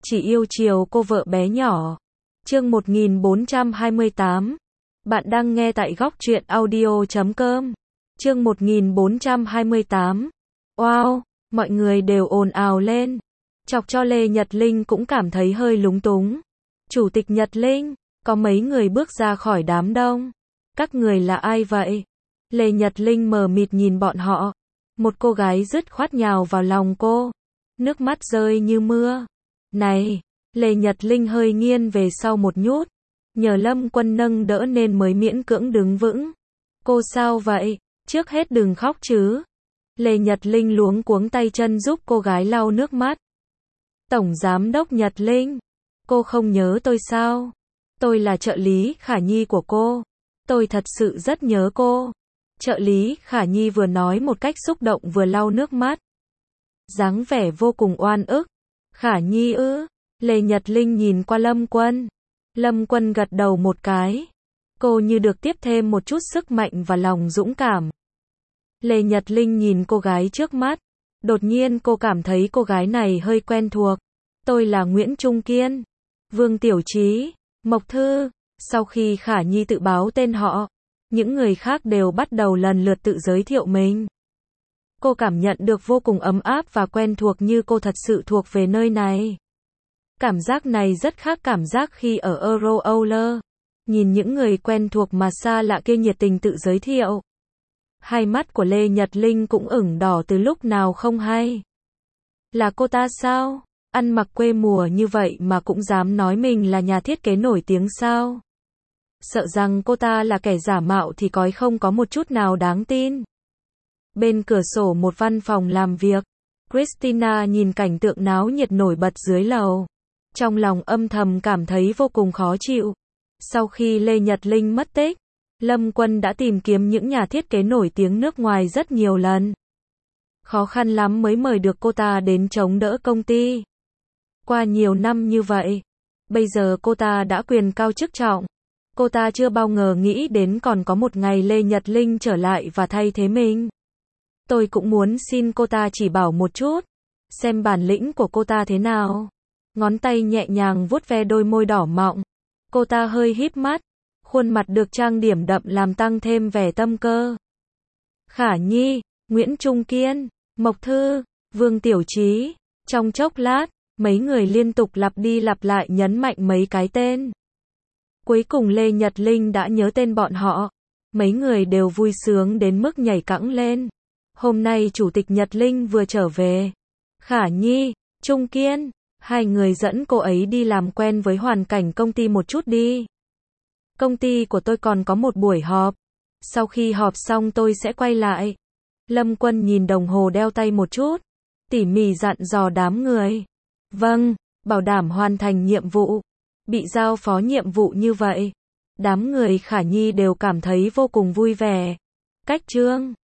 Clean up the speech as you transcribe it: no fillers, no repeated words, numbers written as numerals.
chỉ yêu chiều cô vợ bé nhỏ. Chương 1428. Bạn đang nghe tại góc truyện audio.com. Chương 1428. Wow, mọi người đều ồn ào lên, chọc cho Lê Nhật Linh cũng cảm thấy hơi lúng túng. Chủ tịch Nhật Linh, có mấy người bước ra khỏi đám đông. Các người là ai vậy? Lê Nhật Linh mờ mịt nhìn bọn họ. Một cô gái dứt khoát nhào vào lòng cô. Nước mắt rơi như mưa. Này, Lê Nhật Linh hơi nghiêng về sau một nhút. Nhờ Lâm Quân nâng đỡ nên mới miễn cưỡng đứng vững. Cô sao vậy? Trước hết đừng khóc chứ. Lê Nhật Linh luống cuống tay chân giúp cô gái lau nước mắt. Tổng Giám đốc Nhật Linh, cô không nhớ tôi sao? Tôi là trợ lý Khả Nhi của cô. Tôi thật sự rất nhớ cô. Trợ lý Khả Nhi vừa nói một cách xúc động vừa lau nước mắt. Dáng vẻ vô cùng oan ức. Khả Nhi ư? Lê Nhật Linh nhìn qua Lâm Quân. Lâm Quân gật đầu một cái. Cô như được tiếp thêm một chút sức mạnh và lòng dũng cảm. Lê Nhật Linh nhìn cô gái trước mắt. Đột nhiên cô cảm thấy cô gái này hơi quen thuộc. Tôi là Nguyễn Trung Kiên, Vương Tiểu Trí, Mộc Thư. Sau khi Khả Nhi tự báo tên họ, những người khác đều bắt đầu lần lượt tự giới thiệu mình. Cô cảm nhận được vô cùng ấm áp và quen thuộc, như cô thật sự thuộc về nơi này. Cảm giác này rất khác cảm giác khi ở Euroowler. Nhìn những người quen thuộc mà xa lạ kia nhiệt tình tự giới thiệu. Hai mắt của Lê Nhật Linh cũng ửng đỏ từ lúc nào không hay. Là cô ta sao? Ăn mặc quê mùa như vậy mà cũng dám nói mình là nhà thiết kế nổi tiếng sao? Sợ rằng cô ta là kẻ giả mạo thì không có một chút nào đáng tin. Bên cửa sổ một văn phòng làm việc, Christina nhìn cảnh tượng náo nhiệt nổi bật dưới lầu. Trong lòng âm thầm cảm thấy vô cùng khó chịu. Sau khi Lê Nhật Linh mất tích, Lâm Quân đã tìm kiếm những nhà thiết kế nổi tiếng nước ngoài rất nhiều lần. Khó khăn lắm mới mời được cô ta đến chống đỡ công ty. Qua nhiều năm như vậy, bây giờ cô ta đã quyền cao chức trọng. Cô ta chưa bao ngờ nghĩ đến còn có một ngày Lê Nhật Linh trở lại và thay thế mình. Tôi cũng muốn xin cô ta chỉ bảo một chút, xem bản lĩnh của cô ta thế nào. Ngón tay nhẹ nhàng vuốt ve đôi môi đỏ mọng. Cô ta hơi híp mắt, khuôn mặt được trang điểm đậm làm tăng thêm vẻ tâm cơ. Khả Nhi, Nguyễn Trung Kiên, Mộc Thư, Vương Tiểu Trí. Trong chốc lát, mấy người liên tục lặp đi lặp lại nhấn mạnh mấy cái tên. Cuối cùng Lê Nhật Linh đã nhớ tên bọn họ. Mấy người đều vui sướng đến mức nhảy cẫng lên. Hôm nay Chủ tịch Nhật Linh vừa trở về. Khả Nhi, Trung Kiên, hai người dẫn cô ấy đi làm quen với hoàn cảnh công ty một chút đi. Công ty của tôi còn có một buổi họp. Sau khi họp xong tôi sẽ quay lại. Lâm Quân nhìn đồng hồ đeo tay một chút, tỉ mỉ dặn dò đám người. Vâng, bảo đảm hoàn thành nhiệm vụ. Bị giao phó nhiệm vụ như vậy, đám người Khả Nhi đều cảm thấy vô cùng vui vẻ. Cách chương